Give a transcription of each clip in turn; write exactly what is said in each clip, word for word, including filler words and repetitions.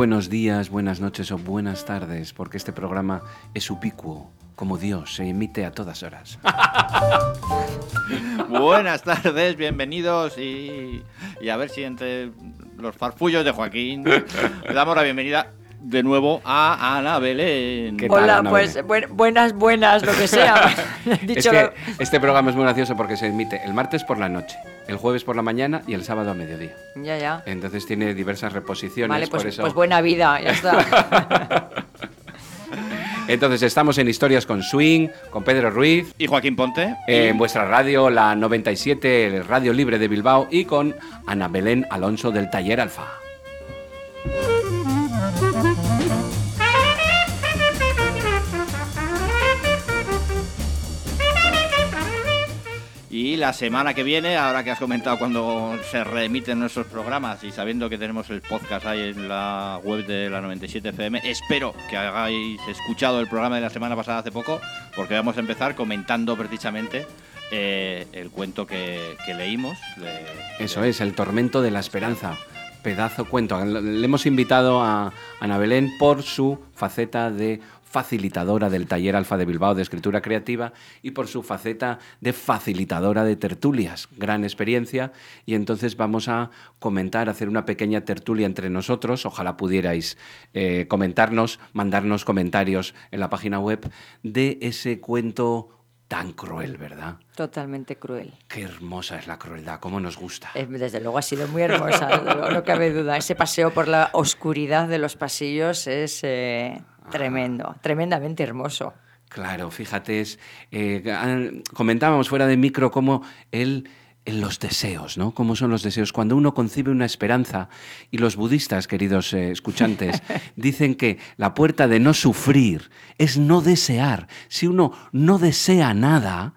buenos días, buenas noches o buenas tardes, porque este programa es ubicuo, como Dios, se emite a todas horas. Buenas tardes, bienvenidos y, y a ver si entre los farfullos de Joaquín le damos la bienvenida de nuevo a Ana Belén. ¿Qué tal, Hola, Ana pues Belén? bu- buenas, buenas, lo que sea. Es Dicho que lo- este programa es muy gracioso porque se emite el martes por la noche, el jueves por la mañana y el sábado a mediodía. Ya, ya. Entonces tiene diversas reposiciones, Vale, pues, por eso... pues buena vida, ya está. Entonces estamos en Historias con Swing, con Pedro Ruiz, Y Joaquín Ponte. eh, en vuestra radio, la noventa y siete, el Radio Libre de Bilbao, y con Ana Belén Alonso del Taller Alfa. Y la semana que viene, ahora que has comentado cuando se reemiten nuestros programas y sabiendo que tenemos el podcast ahí en la web de la noventa y siete F M, espero que hayáis escuchado el programa de la semana pasada hace poco, porque vamos a empezar comentando precisamente eh, el cuento que, que leímos. De, Eso de... es, El tormento de la esperanza. Pedazo cuento. Le hemos invitado a Ana Belén por su faceta de facilitadora del Taller Alfa de Bilbao de Escritura Creativa y por su faceta de facilitadora de tertulias. Gran experiencia. Y entonces vamos a comentar, hacer una pequeña tertulia entre nosotros. Ojalá pudierais eh, comentarnos, mandarnos comentarios en la página web de ese cuento tan cruel, ¿verdad? Totalmente cruel. Qué hermosa es la crueldad, cómo nos gusta. Eh, Desde luego ha sido muy hermosa, desde luego, no cabe duda. Ese paseo por la oscuridad de los pasillos es eh, tremendo, tremendamente hermoso. Claro, fíjate, es, eh, comentábamos fuera de micro cómo él, en los deseos, ¿no? Cómo son los deseos. Cuando uno concibe una esperanza, y los budistas, queridos eh, escuchantes, dicen que la puerta de no sufrir es no desear. Si uno no desea nada,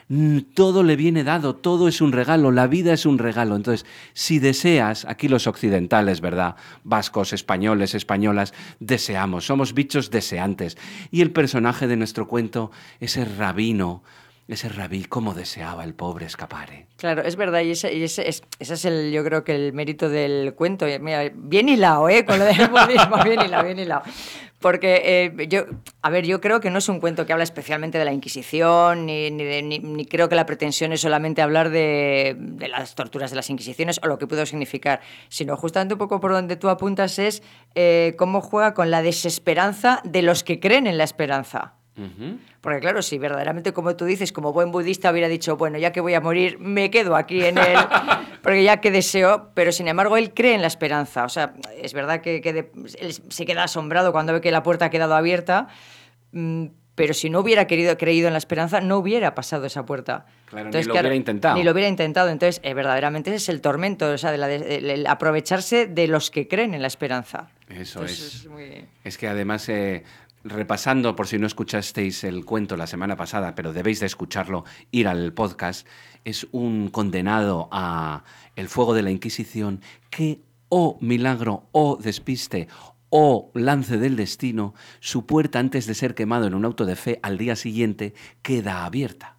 todo le viene dado, todo es un regalo, la vida es un regalo. Entonces, si deseas, aquí los occidentales, ¿verdad? Vascos, españoles, españolas, deseamos, somos bichos deseantes. Y el personaje de nuestro cuento, ese rabino, ese rabí, cómo deseaba el pobre escapar, ¿eh? Claro, es verdad, y ese, y ese es, ese es el, yo creo que el mérito del cuento. Y mira, bien hilado, ¿eh? Con lo del budismo, bien hilado, bien hilado. Porque eh, yo, a ver, yo creo que no es un cuento que habla especialmente de la Inquisición, ni, ni, de, ni, ni creo que la pretensión es solamente hablar de, de las torturas de las Inquisiciones o lo que pudo significar, sino justamente un poco por donde tú apuntas es eh, cómo juega con la desesperanza de los que creen en la esperanza. Uh-huh. Porque claro, si verdaderamente, como tú dices, como buen budista hubiera dicho, bueno, ya que voy a morir, me quedo aquí en él, porque ya que deseo, pero sin embargo él cree en la esperanza. O sea, es verdad que, que de, él se queda asombrado cuando ve que la puerta ha quedado abierta, mmm, pero si no hubiera querido, creído en la esperanza, no hubiera pasado esa puerta. Claro, Entonces, ni lo claro, hubiera intentado. Ni lo hubiera intentado. Entonces, eh, verdaderamente ese es el tormento, o sea, de la de, el, el aprovecharse de los que creen en la esperanza. Eso Entonces, es. Es, muy... es que además... Eh, repasando, por si no escuchasteis el cuento la semana pasada, pero debéis de escucharlo, ir al podcast, es un condenado a el fuego de la Inquisición que, oh milagro, oh despiste, oh lance del destino, su puerta antes de ser quemado en un auto de fe al día siguiente queda abierta.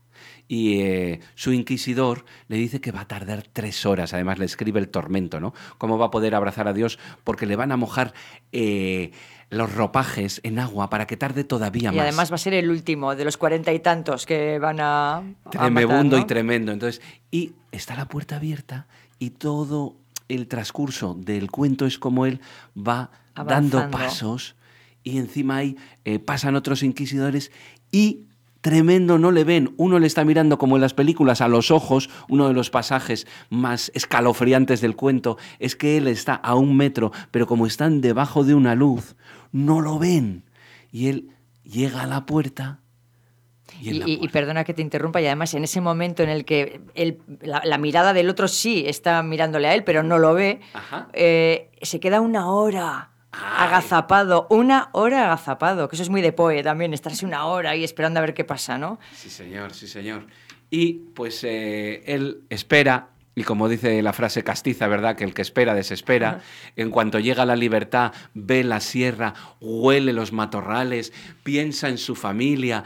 Y eh, su inquisidor le dice que va a tardar tres horas, además le escribe el tormento, ¿no? ¿Cómo va a poder abrazar a Dios? Porque le van a mojar eh, los ropajes en agua para que tarde todavía y más. Y además va a ser el último de los cuarenta y tantos que van a, a Tremebundo, matar, ¿no? Y tremendo. Entonces, y está la puerta abierta y todo el transcurso del cuento es como él va Avanzando. Dando pasos y encima ahí eh, pasan otros inquisidores y... Tremendo, no le ven. Uno le está mirando como en las películas a los ojos. Uno de los pasajes más escalofriantes del cuento es que él está a un metro, pero como están debajo de una luz, no lo ven. Y él llega a la puerta. Y, y, la y, puerta. y perdona que te interrumpa, y además en ese momento en el que él, la, la mirada del otro sí está mirándole a él, pero no lo ve, eh, se queda una hora... Ay. Agazapado, una hora agazapado, que eso es muy de Poe también, estarse una hora ahí esperando a ver qué pasa, ¿no? Sí, señor, sí, señor. Y pues eh, él espera, y como dice la frase castiza, ¿verdad? Que el que espera desespera. Ajá. En cuanto llega a la libertad, ve la sierra, huele los matorrales, piensa en su familia,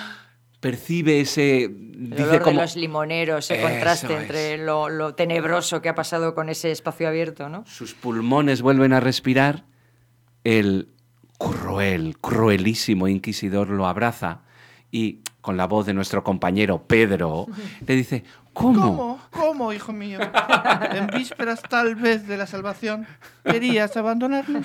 percibe ese... El dice olor como, de los limoneros, ese contraste es. entre lo, lo tenebroso que ha pasado con ese espacio abierto, ¿no? Sus pulmones vuelven a respirar. el cruel, cruelísimo inquisidor lo abraza y con la voz de nuestro compañero Pedro le dice: ¿Cómo? ¿Cómo? ¿Cómo, hijo mío? En vísperas tal vez de la salvación, ¿querías abandonarnos?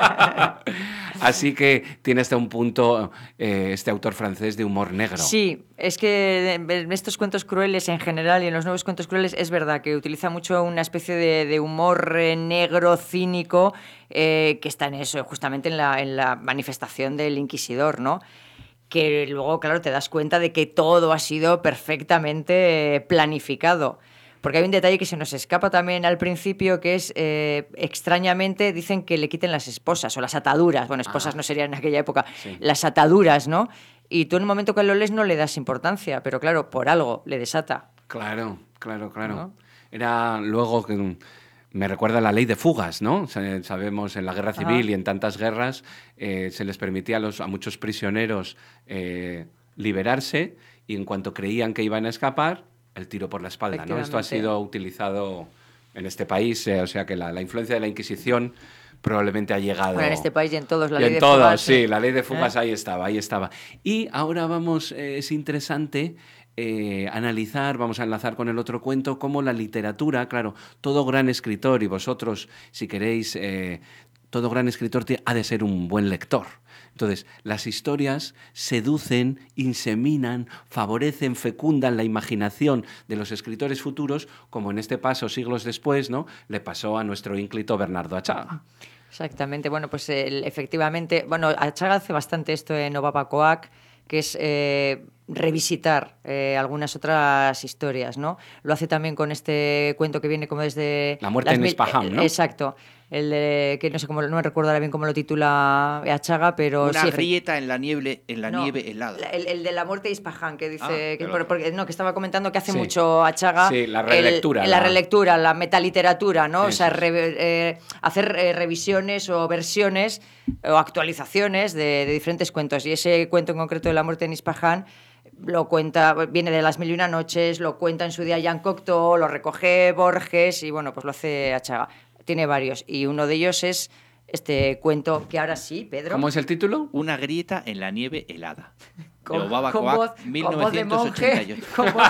Así que tiene hasta un punto eh, este autor francés de humor negro. Sí, es que en estos cuentos crueles en general y en los nuevos cuentos crueles es verdad que utiliza mucho una especie de, de humor eh, negro, cínico, eh, que está en eso, justamente en la, en la manifestación del inquisidor, ¿no? Que luego, claro, te das cuenta de que todo ha sido perfectamente planificado. Porque hay un detalle que se nos escapa también al principio, que es, eh, extrañamente, dicen que le quiten las esposas o las ataduras. Bueno, esposas ah, no serían en aquella época. Sí. Las ataduras, ¿no? Y tú en un momento que lo lees no le das importancia, pero claro, por algo le desata. Claro, claro, claro. ¿No? Era luego que... Me recuerda a la ley de fugas, ¿no? Sabemos, en la guerra civil Ajá. y en tantas guerras eh, se les permitía a, los, a muchos prisioneros eh, liberarse, y en cuanto creían que iban a escapar, el tiro por la espalda, ¿no? Esto ha sido utilizado en este país, eh, o sea que la, la influencia de la Inquisición probablemente ha llegado... Bueno, en este país y en todos, la y ley en de todos, fugas. Sí, la ley de fugas ¿Eh? ahí estaba, ahí estaba. Y ahora vamos, eh, es interesante... Eh, analizar, vamos a enlazar con el otro cuento, cómo la literatura, claro, todo gran escritor, y vosotros, si queréis, eh, todo gran escritor ha de ser un buen lector. Entonces, las historias seducen, inseminan, favorecen, fecundan la imaginación de los escritores futuros, como en este paso, siglos después, ¿no?, le pasó a nuestro ínclito Bernardo Achaga. Exactamente, bueno, pues el, efectivamente, bueno, Achaga hace bastante esto en Obabacoac, que es eh, revisitar eh, algunas otras historias, ¿no? Lo hace también con este cuento que viene como desde... La muerte en Ispahan, ¿no? Exacto. El de, que no sé cómo, no me recuerdo ahora bien cómo lo titula Achaga, pero Una sí, grieta en la nieve, en la no, nieve helada. El, el de la muerte de Ispahan, que dice... Ah, que, por, porque, no, que estaba comentando que hace sí. mucho Achaga... Sí, la relectura. El, la... la relectura, la metaliteratura, ¿no? Eso o sea, re, eh, hacer eh, revisiones o versiones o actualizaciones de, de diferentes cuentos. Y ese cuento en concreto de la muerte en Ispahan lo cuenta, viene de Las Mil y Una Noches, lo cuenta en su día Jean Cocteau, lo recoge Borges y, bueno, pues lo hace Achaga. Tiene varios, y uno de ellos es este cuento que ahora sí, Pedro. ¿Cómo es el título? Una grieta en la nieve helada. Con, de Obabacoac, mil novecientos ochenta y ocho. Con voz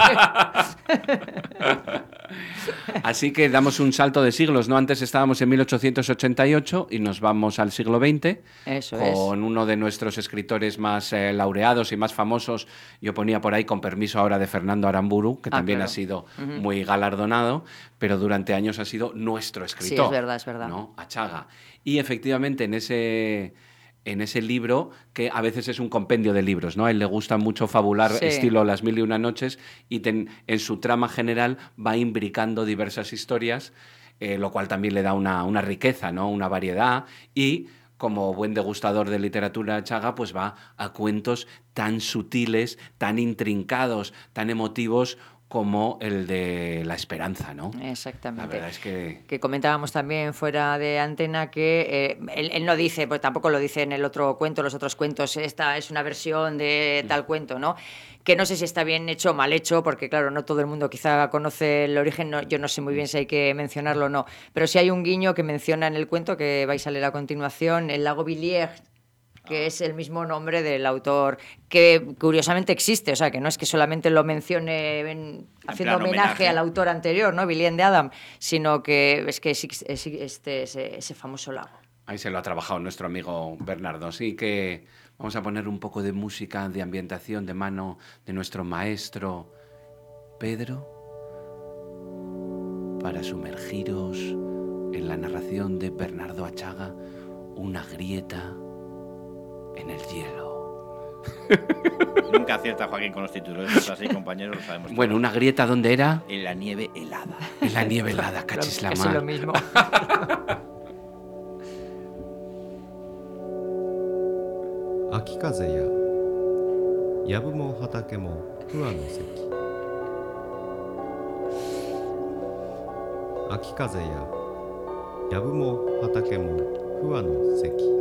de monje. Así que damos un salto de siglos, ¿no? Antes estábamos en mil ochocientos ochenta y ocho y nos vamos al siglo veinte. Eso con es. uno de nuestros escritores más eh, laureados y más famosos. Yo ponía por ahí, con permiso ahora, de Fernando Aramburu, que ah, también claro. ha sido uh-huh. muy galardonado, pero durante años ha sido nuestro escritor. Sí, es verdad, es verdad. ¿No? Achaga. Y efectivamente en ese... en ese libro, que a veces es un compendio de libros, ¿no? A él le gusta mucho fabular, sí. estilo Las Mil y Una Noches, y ten, en su trama general va imbricando diversas historias, eh, lo cual también le da una, una riqueza, ¿no? Una variedad, y como buen degustador de literatura Achaga, pues va a cuentos tan sutiles, tan intrincados, tan emotivos, como el de La Esperanza, ¿no? Exactamente. La verdad es que... Que comentábamos también fuera de antena que eh, él, él no dice, pues tampoco lo dice en el otro cuento, los otros cuentos, esta es una versión de tal cuento, ¿no? Que no sé si está bien hecho o mal hecho, porque claro, no todo el mundo quizá conoce el origen, no, yo no sé muy bien si hay que mencionarlo o no, pero sí hay un guiño que menciona en el cuento, que vais a leer a continuación, el lago Villiers, que es el mismo nombre del autor, que curiosamente existe, o sea, que no es que solamente lo mencione en, haciendo en homenaje, homenaje al autor anterior, ¿no? Villiers de Adam, sino que es que es, es, este, ese, ese famoso lago. Ahí se lo ha trabajado nuestro amigo Bernardo, así que vamos a poner un poco de música, de ambientación, de mano de nuestro maestro Pedro, para sumergiros en la narración de Bernardo Achaga, Una grieta en el hielo. Nunca acierta Joaquín con los títulos, es así, compañeros, lo sabemos. Bueno, ¿una grieta dónde era? En la nieve helada. En la nieve helada, cachis la mar. Es lo mismo. 秋風や藪も畑も不和の関。秋風や藪も畑も不和の関。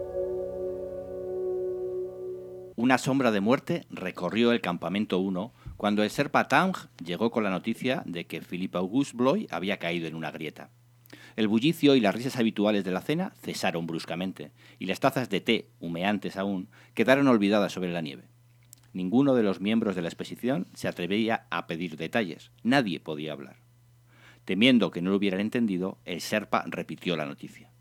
Una sombra de muerte recorrió el campamento uno cuando el Sherpa Tang llegó con la noticia de que Philippe Auguste Bloy había caído en una grieta. El bullicio y las risas habituales de la cena cesaron bruscamente, y las tazas de té, humeantes aún, quedaron olvidadas sobre la nieve. Ninguno de los miembros de la expedición se atrevía a pedir detalles. Nadie podía hablar. Temiendo que no lo hubieran entendido, el Sherpa repitió la noticia.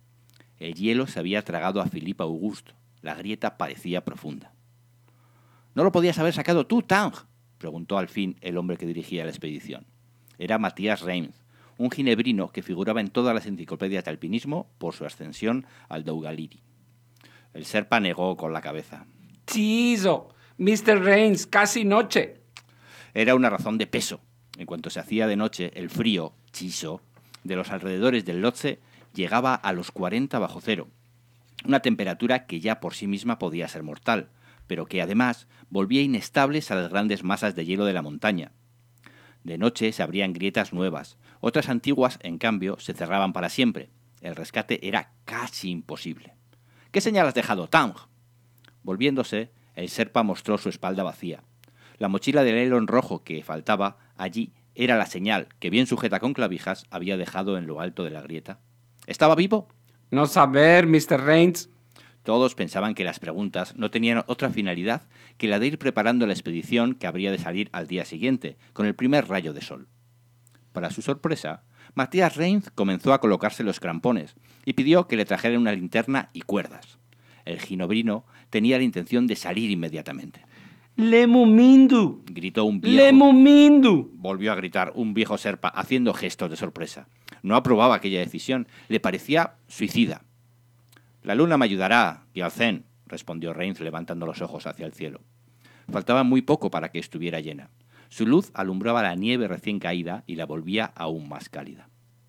El hielo se había tragado a Philippe Auguste. La grieta parecía profunda. «¿No lo podías haber sacado tú, Tang?», preguntó al fin el hombre que dirigía la expedición. Era Matías Reims, un ginebrino que figuraba en todas las enciclopedias de alpinismo por su ascensión al Dougaliri. El Sherpa negó con la cabeza. «Chizo, mister Reims, casi noche». Era una razón de peso. En cuanto se hacía de noche, el frío, chiso, de los alrededores del Lhotse llegaba a los cuarenta bajo cero, una temperatura que ya por sí misma podía ser mortal, pero que además volvía inestables a las grandes masas de hielo de la montaña. De noche se abrían grietas nuevas, otras antiguas, en cambio, se cerraban para siempre. El rescate era casi imposible. «¿Qué señal has dejado, Tang?». Volviéndose, el Sherpa mostró su espalda vacía. La mochila de nylon rojo que faltaba allí era la señal que, bien sujeta con clavijas, había dejado en lo alto de la grieta. ¿Estaba vivo? «No saber, mister Reims». Todos pensaban que las preguntas no tenían otra finalidad que la de ir preparando la expedición que habría de salir al día siguiente, con el primer rayo de sol. Para su sorpresa, Matías Reims comenzó a colocarse los crampones y pidió que le trajeran una linterna y cuerdas. El ginebrino tenía la intención de salir inmediatamente. «Lemumindu», gritó un viejo. «Lemumindu». Volvió a gritar un viejo Sherpa haciendo gestos de sorpresa. No aprobaba aquella decisión, le parecía suicida. «La luna me ayudará, Gyaltsen», respondió Reims levantando los ojos hacia el cielo. Faltaba muy poco para que estuviera llena. Su luz alumbraba la nieve recién caída y la volvía aún más cálida.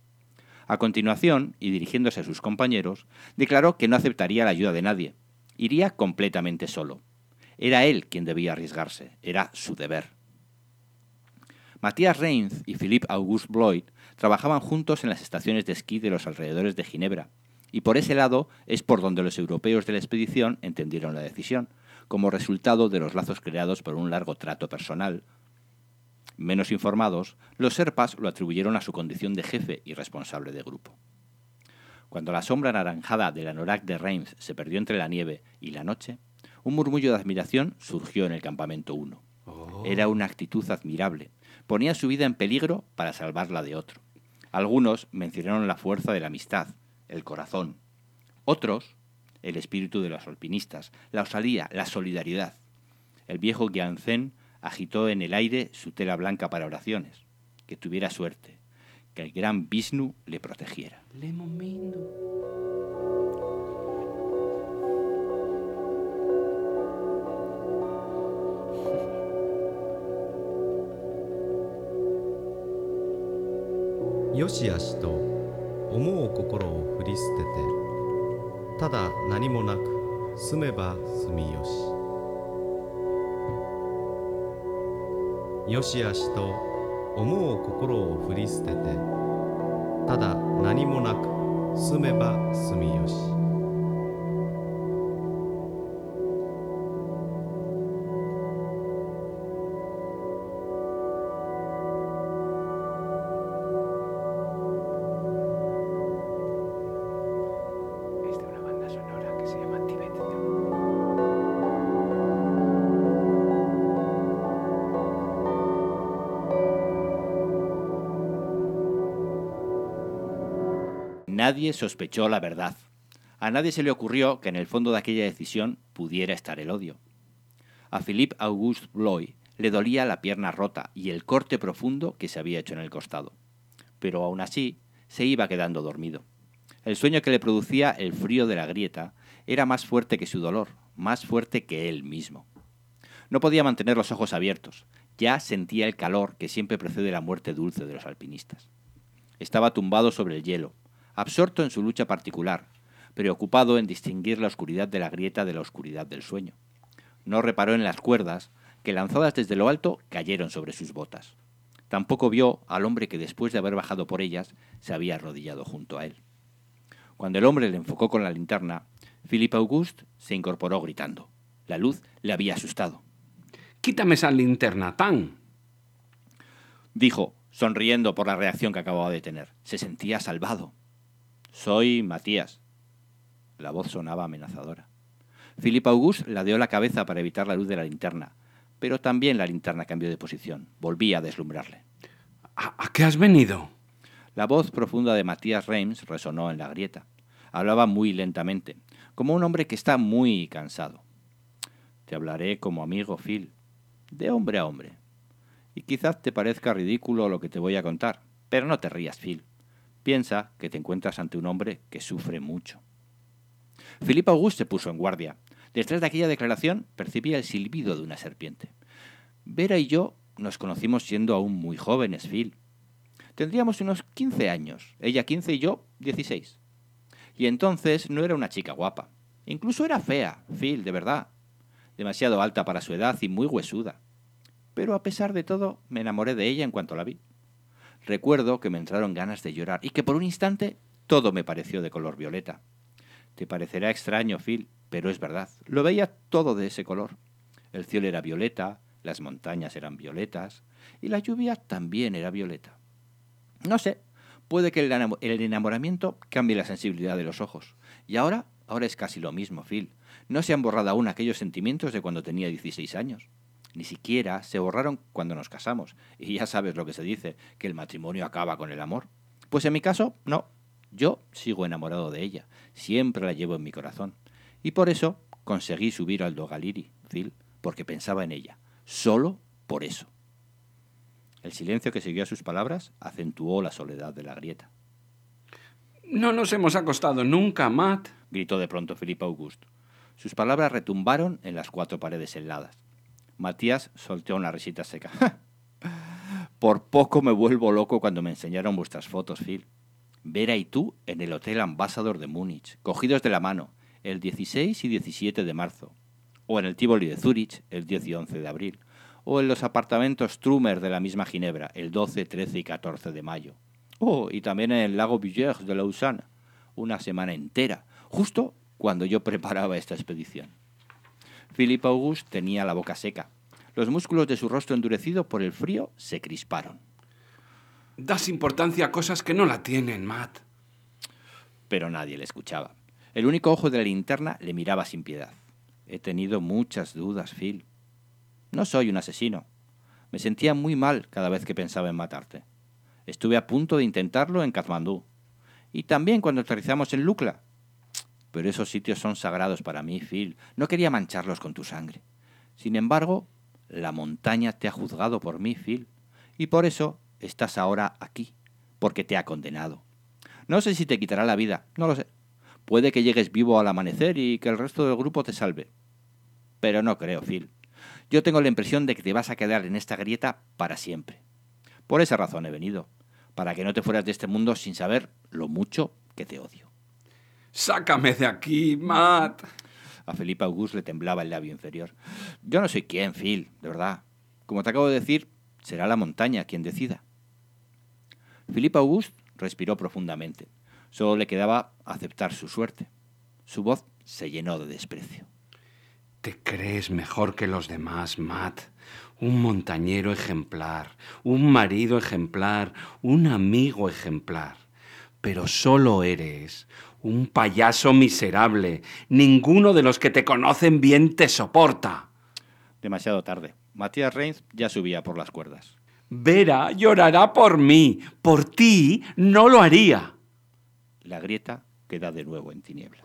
A continuación, y dirigiéndose a sus compañeros, declaró que no aceptaría la ayuda de nadie. Iría completamente solo. Era él quien debía arriesgarse, era su deber. Matías Reims y Philippe Auguste Bloy trabajaban juntos en las estaciones de esquí de los alrededores de Ginebra, y por ese lado es por donde los europeos de la expedición entendieron la decisión, como resultado de los lazos creados por un largo trato personal. Menos informados, los Sherpas lo atribuyeron a su condición de jefe y responsable de grupo. Cuando la sombra anaranjada del anorak de Reims se perdió entre la nieve y la noche, un murmullo de admiración surgió en el campamento uno. Oh. Era una actitud admirable. Ponía su vida en peligro para salvarla de otro. Algunos mencionaron la fuerza de la amistad, el corazón. Otros, el espíritu de los alpinistas, la osadía, la solidaridad. El viejo Gyaltsen agitó en el aire su tela blanca para oraciones. Que tuviera suerte, que el gran Vishnu le protegiera. Lemumindu. よしあしと思う心を振り捨ててただ何もなく住めば住みよしよしあしと思う心を振り捨ててただ何もなく住めば住みよし Nadie sospechó la verdad. A nadie se le ocurrió que en el fondo de aquella decisión pudiera estar el odio. A Philippe Auguste Bloy le dolía la pierna rota y el corte profundo que se había hecho en el costado. Pero aún así se iba quedando dormido. El sueño que le producía el frío de la grieta era más fuerte que su dolor, más fuerte que él mismo. No podía mantener los ojos abiertos. Ya sentía el calor que siempre precede la muerte dulce de los alpinistas. Estaba tumbado sobre el hielo, absorto en su lucha particular, preocupado en distinguir la oscuridad de la grieta de la oscuridad del sueño. No reparó en las cuerdas que, lanzadas desde lo alto, cayeron sobre sus botas. Tampoco vio al hombre que, después de haber bajado por ellas, se había arrodillado junto a él. Cuando el hombre le enfocó con la linterna, Philippe Auguste se incorporó gritando. La luz le había asustado. Quítame esa linterna, tan. Dijo, sonriendo por la reacción que acababa de tener. Se sentía salvado. Soy Matías. La voz sonaba amenazadora. Philippe Auguste ladeó la cabeza para evitar la luz de la linterna, pero también la linterna cambió de posición. Volvía a deslumbrarle. ¿A, a qué has venido? La voz profunda de Matías Reims resonó en la grieta. Hablaba muy lentamente, como un hombre que está muy cansado. Te hablaré como amigo, Phil, de hombre a hombre. Y quizás te parezca ridículo lo que te voy a contar, pero no te rías, Phil. Piensa que te encuentras ante un hombre que sufre mucho. Philippe Auguste se puso en guardia. Detrás de aquella declaración percibía el silbido de una serpiente. Vera y yo nos conocimos siendo aún muy jóvenes, Phil. Tendríamos unos quince años, ella quince y yo dieciséis. Y entonces no era una chica guapa. Incluso era fea, Phil, de verdad. Demasiado alta para su edad y muy huesuda. Pero a pesar de todo, me enamoré de ella en cuanto la vi. Recuerdo que me entraron ganas de llorar y que por un instante todo me pareció de color violeta. Te parecerá extraño, Phil, pero es verdad. Lo veía todo de ese color. El cielo era violeta, las montañas eran violetas y la lluvia también era violeta. No sé, puede que el enamoramiento cambie la sensibilidad de los ojos. Y ahora, ahora es casi lo mismo, Phil. No se han borrado aún aquellos sentimientos de cuando tenía dieciséis años. Ni siquiera se borraron cuando nos casamos. Y ya sabes lo que se dice, que el matrimonio acaba con el amor. Pues en mi caso, no. Yo sigo enamorado de ella. Siempre la llevo en mi corazón. Y por eso conseguí subir al Dogaliri, Phil, porque pensaba en ella. Solo por eso. El silencio que siguió a sus palabras acentuó la soledad de la grieta. No nos hemos acostado nunca, Matt, gritó de pronto Philippe Auguste. Sus palabras retumbaron en las cuatro paredes heladas. Matías soltó una risita seca. Por poco me vuelvo loco cuando me enseñaron vuestras fotos, Phil. Vera y tú en el Hotel Ambassador de Múnich, cogidos de la mano, el dieciséis y diecisiete de marzo. O en el Tivoli de Zúrich, el diez y once de abril. O en los apartamentos Trummer de la misma Ginebra, el doce, trece y catorce de mayo. Oh, y también en el lago Villers de Lausanne, una semana entera, justo cuando yo preparaba esta expedición. Philippe Auguste tenía la boca seca. Los músculos de su rostro endurecido por el frío se crisparon. Das importancia a cosas que no la tienen, Matt. Pero nadie le escuchaba. El único ojo de la linterna le miraba sin piedad. He tenido muchas dudas, Phil. No soy un asesino. Me sentía muy mal cada vez que pensaba en matarte. Estuve a punto de intentarlo en Katmandú. Y también cuando aterrizamos en Lukla. Pero esos sitios son sagrados para mí, Phil. No quería mancharlos con tu sangre. Sin embargo, la montaña te ha juzgado por mí, Phil. Y por eso estás ahora aquí, porque te ha condenado. No sé si te quitará la vida, no lo sé. Puede que llegues vivo al amanecer y que el resto del grupo te salve. Pero no creo, Phil. Yo tengo la impresión de que te vas a quedar en esta grieta para siempre. Por esa razón he venido, para que no te fueras de este mundo sin saber lo mucho que te odio. ¡Sácame de aquí, Matt! A Philippe Auguste le temblaba el labio inferior. Yo no soy quien, Phil, de verdad. Como te acabo de decir, será la montaña quien decida. Philippe Auguste respiró profundamente. Solo le quedaba aceptar su suerte. Su voz se llenó de desprecio. Te crees mejor que los demás, Matt. Un montañero ejemplar, un marido ejemplar, un amigo ejemplar. Pero solo eres un payaso miserable. Ninguno de los que te conocen bien te soporta. Demasiado tarde. Matías Reims ya subía por las cuerdas. Vera llorará por mí. Por ti no lo haría. La grieta queda de nuevo en tiniebla.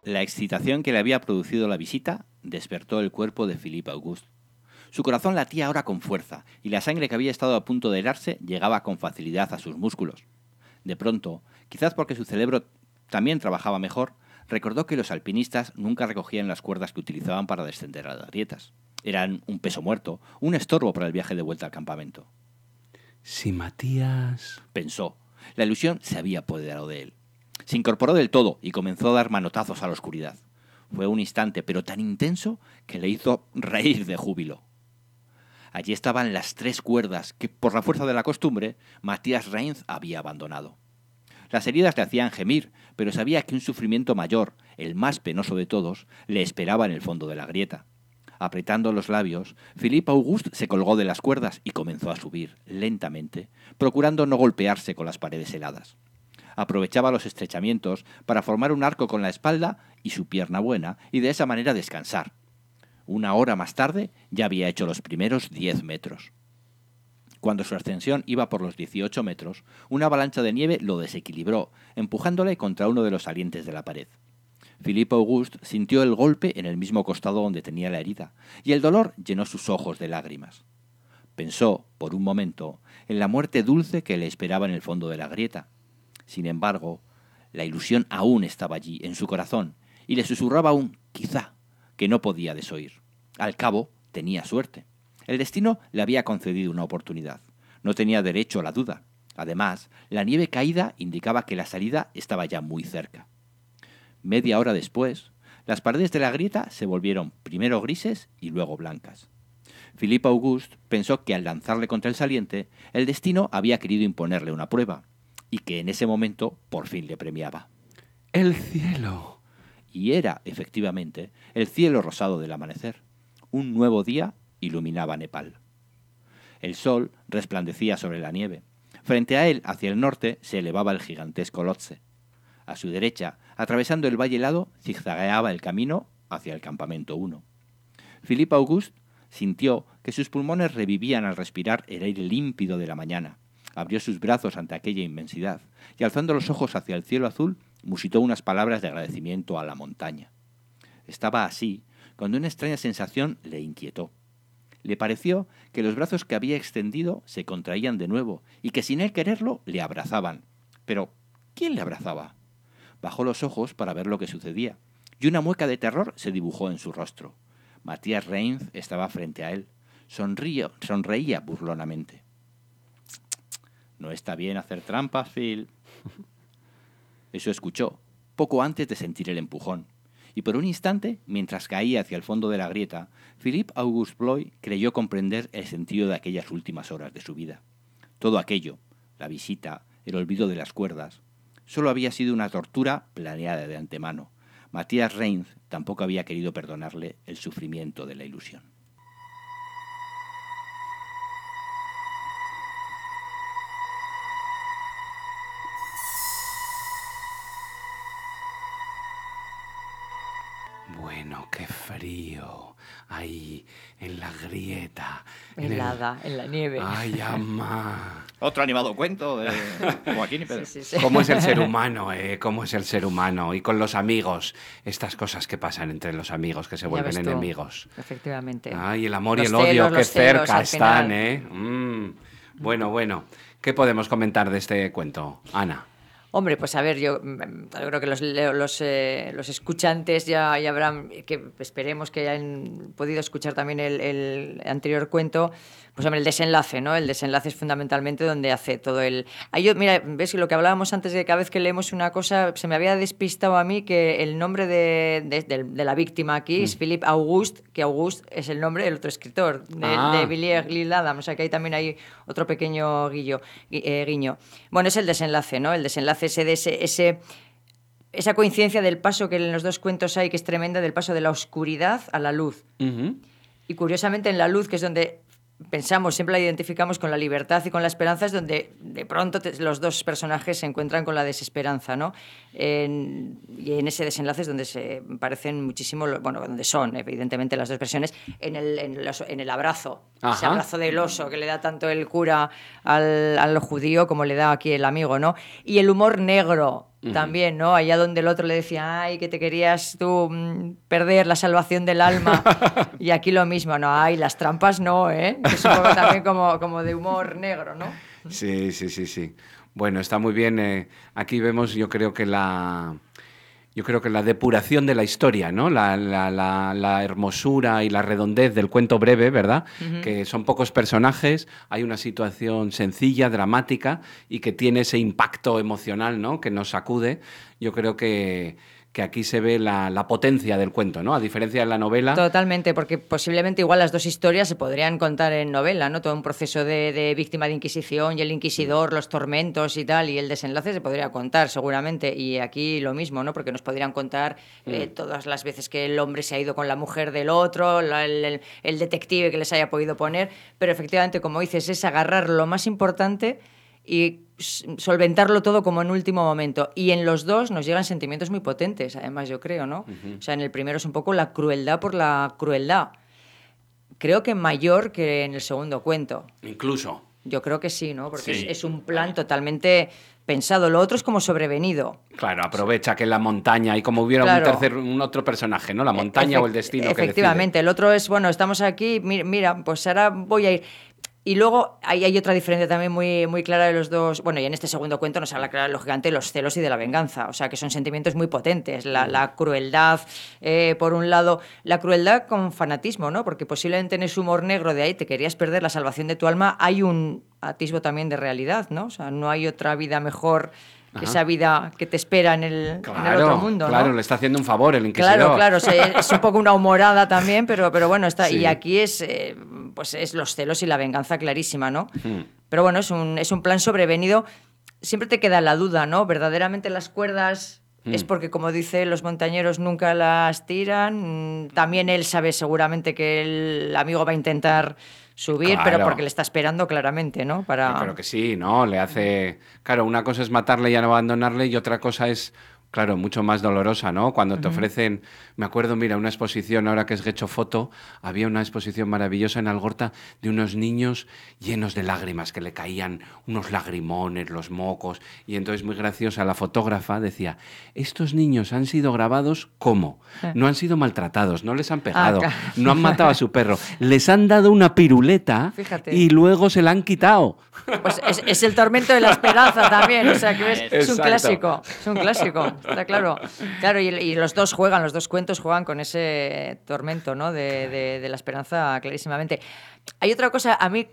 La excitación que le había producido la visita despertó el cuerpo de Philippe Auguste. Su corazón latía ahora con fuerza y la sangre que había estado a punto de helarse llegaba con facilidad a sus músculos. De pronto, quizás porque su cerebro también trabajaba mejor, recordó que los alpinistas nunca recogían las cuerdas que utilizaban para descender a las grietas. Eran un peso muerto, un estorbo para el viaje de vuelta al campamento. Si Matías... Pensó. La ilusión se había apoderado de él. Se incorporó del todo y comenzó a dar manotazos a la oscuridad. Fue un instante, pero tan intenso, que le hizo reír de júbilo. Allí estaban las tres cuerdas que, por la fuerza de la costumbre, Matías Reins había abandonado. Las heridas le hacían gemir, pero sabía que un sufrimiento mayor, el más penoso de todos, le esperaba en el fondo de la grieta. Apretando los labios, Philippe Auguste se colgó de las cuerdas y comenzó a subir, lentamente, procurando no golpearse con las paredes heladas. Aprovechaba los estrechamientos para formar un arco con la espalda y su pierna buena, y de esa manera descansar. Una hora más tarde ya había hecho los primeros diez metros. Cuando su ascensión iba por los dieciocho metros, una avalancha de nieve lo desequilibró, empujándole contra uno de los salientes de la pared. Philippe Auguste sintió el golpe en el mismo costado donde tenía la herida, y el dolor llenó sus ojos de lágrimas. Pensó, por un momento, en la muerte dulce que le esperaba en el fondo de la grieta. Sin embargo, la ilusión aún estaba allí, en su corazón, y le susurraba un quizá que no podía desoír. Al cabo, tenía suerte. El destino le había concedido una oportunidad. No tenía derecho a la duda. Además, la nieve caída indicaba que la salida estaba ya muy cerca. Media hora después, las paredes de la grieta se volvieron primero grises y luego blancas. Philippe Auguste pensó que al lanzarle contra el saliente, el destino había querido imponerle una prueba, y que en ese momento por fin le premiaba. ¡El cielo! Y era, efectivamente, el cielo rosado del amanecer. Un nuevo día iluminaba Nepal. El sol resplandecía sobre la nieve. Frente a él, hacia el norte, se elevaba el gigantesco Lhotse. A su derecha, atravesando el valle helado, zigzagueaba el camino hacia el campamento uno. Philippe Auguste sintió que sus pulmones revivían al respirar el aire límpido de la mañana. Abrió sus brazos ante aquella inmensidad y, alzando los ojos hacia el cielo azul, musitó unas palabras de agradecimiento a la montaña. Estaba así cuando una extraña sensación le inquietó. Le pareció que los brazos que había extendido se contraían de nuevo y que sin él quererlo le abrazaban. Pero, ¿quién le abrazaba? Bajó los ojos para ver lo que sucedía, y una mueca de terror se dibujó en su rostro. Matías Reins estaba frente a él. Sonrío, sonreía burlonamente. No está bien hacer trampas, Phil. Eso escuchó, poco antes de sentir el empujón. Y por un instante, mientras caía hacia el fondo de la grieta, Philippe Auguste Bloy creyó comprender el sentido de aquellas últimas horas de su vida. Todo aquello, la visita, el olvido de las cuerdas, solo había sido una tortura planeada de antemano. Matías Reins tampoco había querido perdonarle el sufrimiento de la ilusión. Bueno, qué frío. Ahí, en la grieta. en Helada, el- en la nieve. Ay, ama. Otro animado cuento de Joaquín y Pedro. Sí, sí, sí. ¿Cómo es el ser humano, eh? ¿Cómo es el ser humano? Y con los amigos. Estas cosas que pasan entre los amigos, que se Ya vuelven ves tú. enemigos. Efectivamente. Ay, el amor y Los el odio, celos, qué los celos, cerca al están, final. ¿eh? Mm. Bueno, bueno. ¿Qué podemos comentar de este cuento, Ana? Hombre, pues a ver, yo, mm, yo creo que los, los, eh, los escuchantes ya, ya habrán, que esperemos que hayan podido escuchar también el, el anterior cuento, pues hombre, el desenlace, ¿no? El desenlace es fundamentalmente donde hace todo el... Ahí yo, mira, ves lo que hablábamos antes de que cada vez que leemos una cosa, se me había despistado a mí que el nombre de, de, de, de la víctima aquí es Philippe Auguste, que Auguste es el nombre del otro escritor, de, Ah. de Villiers L'Isle-Adam, o sea que ahí también hay otro pequeño guillo, gui- eh, guiño. Bueno, es el desenlace, ¿no? El desenlace ese de ese, ese, esa coincidencia del paso que en los dos cuentos hay, que es tremenda, del paso de la oscuridad a la luz. Ujú. Y curiosamente en la luz, que es donde pensamos, siempre la identificamos con la libertad y con la esperanza, es donde de pronto te- los dos personajes se encuentran con la desesperanza, ¿no? En- y en ese desenlace es donde se parecen muchísimo, lo- bueno, donde son, evidentemente, las dos versiones, en el, en los- en el abrazo, ese Ajá. abrazo del oso que le da tanto el cura al, al judío como le da aquí el amigo, ¿no? Y el humor negro, uh-huh. también, ¿no? Allá donde el otro le decía, ay, que te querías tú mmm, perder la salvación del alma. Y aquí lo mismo, no, ay, las trampas no, ¿eh? Que es un poco también como, como de humor negro, ¿no? Sí, sí, sí, sí. Bueno, está muy bien. Eh, aquí vemos, yo creo que la... Yo creo que la depuración de la historia, ¿no? La, la, la, la hermosura y la redondez del cuento breve, ¿verdad? Uh-huh. Que son pocos personajes, hay una situación sencilla, dramática y que tiene ese impacto emocional, ¿no? Que nos sacude. Yo creo que... que aquí se ve la, la potencia del cuento, ¿no? A diferencia de la novela. Totalmente, porque posiblemente igual las dos historias se podrían contar en novela, ¿no? Todo un proceso de, de víctima de Inquisición y el inquisidor, los tormentos y tal, y el desenlace se podría contar seguramente. Y aquí lo mismo, ¿no? Porque nos podrían contar eh, mm. todas las veces que el hombre se ha ido con la mujer del otro, la, el, el, el detective que les haya podido poner, pero efectivamente, como dices, es agarrar lo más importante y solventarlo todo como en último momento. Y en los dos nos llegan sentimientos muy potentes, además, yo creo, ¿no? Uh-huh. O sea, en el primero es un poco la crueldad por la crueldad. Creo que mayor que en el segundo cuento. Incluso. Yo creo que sí, ¿no? Porque sí. es, es un plan totalmente pensado. Lo otro es como sobrevenido. Claro, aprovecha que en la montaña y como hubiera claro. un tercer, un otro personaje, ¿no? La montaña Efe- o el destino que decide. Efectivamente. El otro es, bueno, estamos aquí, mira, pues ahora voy a ir... Y luego hay, hay otra diferencia también muy, muy clara de los dos. Bueno, y en este segundo cuento nos habla claro, lógicamente, de los celos y de la venganza. O sea, que son sentimientos muy potentes. La, la crueldad, eh, por un lado, la crueldad con fanatismo, ¿no? Porque posiblemente en ese humor negro de ahí te querías perder la salvación de tu alma, hay un atisbo también de realidad, ¿no? O sea, no hay otra vida mejor que Ajá. esa vida que te espera en el, claro, en el otro mundo, ¿no? Claro, le está haciendo un favor el inquisidor. Claro, claro, o sea, es un poco una humorada también, pero, pero bueno, está sí. y aquí es, eh, pues es los celos y la venganza clarísima, ¿no? Hmm. Pero bueno, es un, es un plan sobrevenido. Siempre te queda la duda, ¿no? Verdaderamente las cuerdas... Hmm. Es porque, como dice, los montañeros nunca las tiran. También él sabe seguramente que el amigo va a intentar... subir, claro. pero porque le está esperando claramente, ¿no? Para... Yo creo que sí, ¿no? Le hace... Claro, una cosa es matarle y no abandonarle y otra cosa es, claro, mucho más dolorosa, ¿no? Cuando te uh-huh. ofrecen... Me acuerdo, mira, una exposición, ahora que es Gecho Foto, había una exposición maravillosa en Algorta de unos niños llenos de lágrimas, que le caían unos lagrimones, los mocos, y entonces muy graciosa la fotógrafa decía, estos niños han sido grabados ¿cómo? No han sido maltratados, no les han pegado, ah, claro. no han matado a su perro, les han dado una piruleta Fíjate. y luego se la han quitado. Pues es, es el tormento de la esperanza también, o sea, que es, es un clásico, es un clásico, está claro. Claro, y, y los dos juegan, los dos cuentos juegan con ese tormento, ¿no? de, de, de la esperanza clarísimamente. Hay otra cosa, a mí,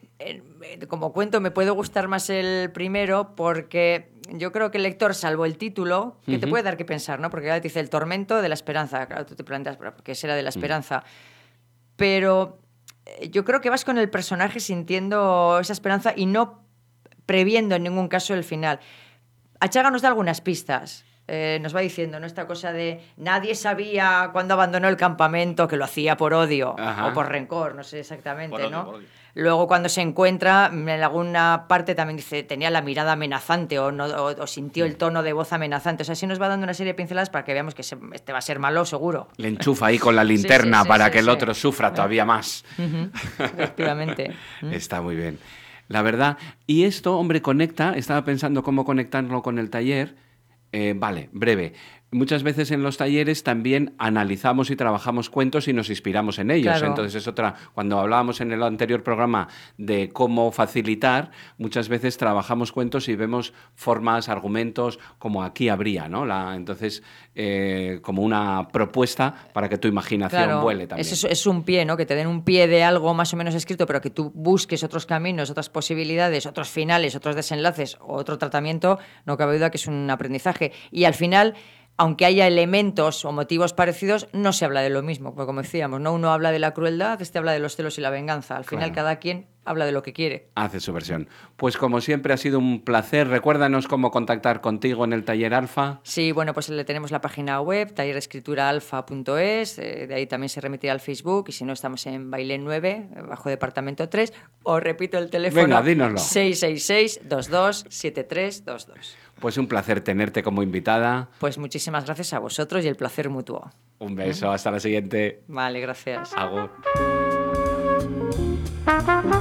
como cuento, me puede gustar más el primero porque yo creo que el lector, salvo el título, que uh-huh. te puede dar que pensar, ¿no? Porque ahora te dice el tormento de la esperanza, claro, tú te planteas, ¿qué será de la esperanza? Uh-huh. Pero yo creo que vas con el personaje sintiendo esa esperanza y no previendo en ningún caso el final. Achaga nos da algunas pistas. Eh, nos va diciendo, ¿no? Esta cosa de nadie sabía cuándo abandonó el campamento, que lo hacía por odio Ajá. o por rencor, no sé exactamente, por odio, ¿no? Por odio. Luego cuando se encuentra, en alguna parte también dice, tenía la mirada amenazante o, no, o, o sintió el tono de voz amenazante. O sea, sí nos va dando una serie de pinceladas para que veamos que se, este va a ser malo, seguro. Le enchufa ahí con la linterna sí, sí, sí, para sí, que sí, el otro sí. sufra todavía más. Uh-huh. Efectivamente. Está muy bien. La verdad, y esto, hombre, conecta, estaba pensando cómo conectarlo con el taller. Eh, vale, breve. Muchas veces en los talleres también analizamos y trabajamos cuentos y nos inspiramos en ellos. Claro. Entonces es otra, cuando hablábamos en el anterior programa de cómo facilitar, muchas veces trabajamos cuentos y vemos formas, argumentos, como aquí habría, ¿no? La, entonces, eh, como una propuesta para que tu imaginación claro. vuele también. Es, es un pie, ¿no? Que te den un pie de algo más o menos escrito, pero que tú busques otros caminos, otras posibilidades, otros finales, otros desenlaces, otro tratamiento, no cabe duda que es un aprendizaje. Y al final, aunque haya elementos o motivos parecidos, no se habla de lo mismo, porque como decíamos, ¿no? Uno habla de la crueldad, este habla de los celos y la venganza. Al final, claro. cada quien habla de lo que quiere. Hace su versión. Pues como siempre ha sido un placer. Recuérdanos cómo contactar contigo en el Taller Alfa. Sí, bueno, pues le tenemos la página web, taller escritura alfa punto es, eh, de ahí también se remitirá al Facebook, y si no, estamos en Bailén nueve, bajo departamento tres, os repito el teléfono. Venga, dínoslo. seis seis seis, dos dos siete tres dos dos. Pues un placer tenerte como invitada. Pues muchísimas gracias a vosotros y el placer mutuo. Un beso, ¿Mm? Hasta la siguiente. Vale, gracias. Agur.